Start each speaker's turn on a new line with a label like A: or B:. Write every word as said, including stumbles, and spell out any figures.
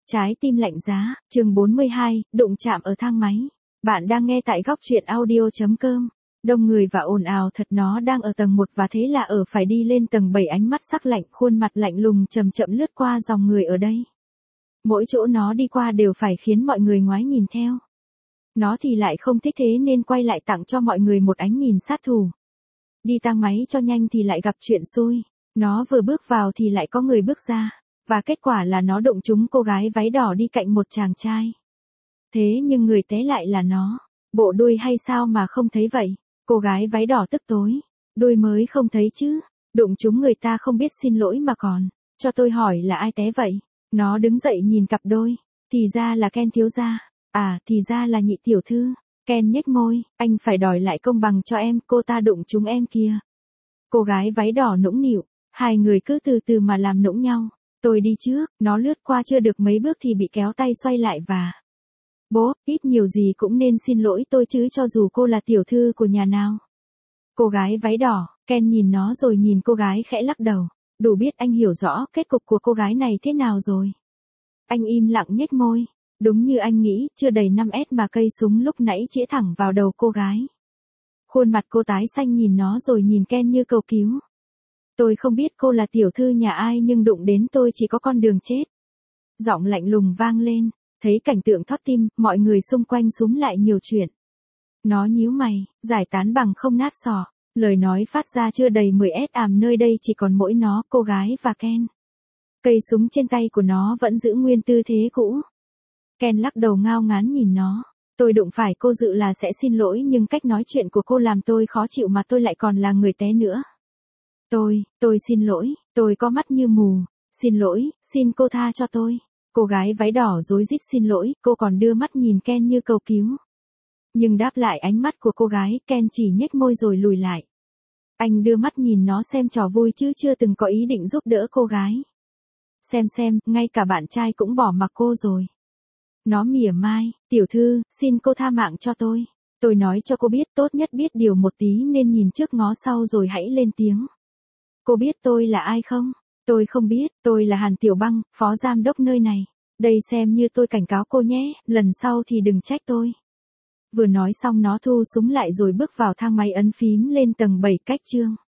A: Trái tim lạnh giá, chương bốn mươi hai, đụng chạm ở thang máy. Bạn đang nghe tại góc truyện audio.com. Đông người và ồn ào thật, nó đang ở tầng một và thế là ở phải đi lên tầng bảy, ánh mắt sắc lạnh, khuôn mặt lạnh lùng chậm chậm lướt qua dòng người ở đây. Mỗi chỗ nó đi qua đều phải khiến mọi người ngoái nhìn theo. Nó thì lại không thích thế nên quay lại tặng cho mọi người một ánh nhìn sát thủ. Đi thang máy cho nhanh thì lại gặp chuyện xui. Nó vừa bước vào thì lại có người bước ra. Và kết quả là nó đụng trúng cô gái váy đỏ đi cạnh một chàng trai. Thế nhưng người té lại là nó. Bộ đuôi hay sao mà không thấy vậy? Cô gái váy đỏ tức tối. Đuôi mới không thấy chứ. Đụng trúng người ta không biết xin lỗi mà còn. Cho tôi hỏi là ai té vậy? Nó đứng dậy nhìn cặp đôi. Thì ra là Ken thiếu gia. À, thì ra là nhị tiểu thư. Ken nhếch môi. Anh phải đòi lại công bằng cho em, cô ta đụng trúng em kia. Cô gái váy đỏ nũng nịu. Hai người cứ từ từ mà làm nũng nhau. Tôi đi trước, nó lướt qua chưa được mấy bước thì bị kéo tay xoay lại và... Bố, ít nhiều gì cũng nên xin lỗi tôi chứ, cho dù cô là tiểu thư của nhà nào. Cô gái váy đỏ, Ken nhìn nó rồi nhìn cô gái khẽ lắc đầu. Đủ biết anh hiểu rõ kết cục của cô gái này thế nào rồi. Anh im lặng nhếch môi. Đúng như anh nghĩ, chưa đầy năm mét mà cây súng lúc nãy chĩa thẳng vào đầu cô gái. Khuôn mặt cô tái xanh nhìn nó rồi nhìn Ken như cầu cứu. Tôi không biết cô là tiểu thư nhà ai nhưng đụng đến tôi chỉ có con đường chết. Giọng lạnh lùng vang lên, thấy cảnh tượng thót tim, mọi người xung quanh xúm lại nhiều chuyện. Nó nhíu mày, giải tán bằng không nát sọ, lời nói phát ra chưa đầy mười ét àm, nơi đây chỉ còn mỗi nó, cô gái và Ken. Cây súng trên tay của nó vẫn giữ nguyên tư thế cũ. Ken lắc đầu ngao ngán nhìn nó. Tôi đụng phải cô dự là sẽ xin lỗi nhưng cách nói chuyện của cô làm tôi khó chịu mà tôi lại còn là người té nữa. Tôi, tôi xin lỗi, tôi có mắt như mù, xin lỗi, xin cô tha cho tôi. Cô gái váy đỏ rối rít xin lỗi, cô còn đưa mắt nhìn Ken như cầu cứu. Nhưng đáp lại ánh mắt của cô gái, Ken chỉ nhếch môi rồi lùi lại. Anh đưa mắt nhìn nó xem trò vui chứ chưa từng có ý định giúp đỡ cô gái. Xem xem, ngay cả bạn trai cũng bỏ mặc cô rồi. Nó mỉa mai, tiểu thư, xin cô tha mạng cho tôi. Tôi nói cho cô biết, tốt nhất biết điều một tí nên nhìn trước ngó sau rồi hãy lên tiếng. Cô biết tôi là ai không? Tôi không biết, tôi là Hàn Tiểu Băng, phó giám đốc nơi này. Đây xem như tôi cảnh cáo cô nhé, lần sau thì đừng trách tôi. Vừa nói xong nó thu súng lại rồi bước vào thang máy ấn phím lên tầng bảy cách chương.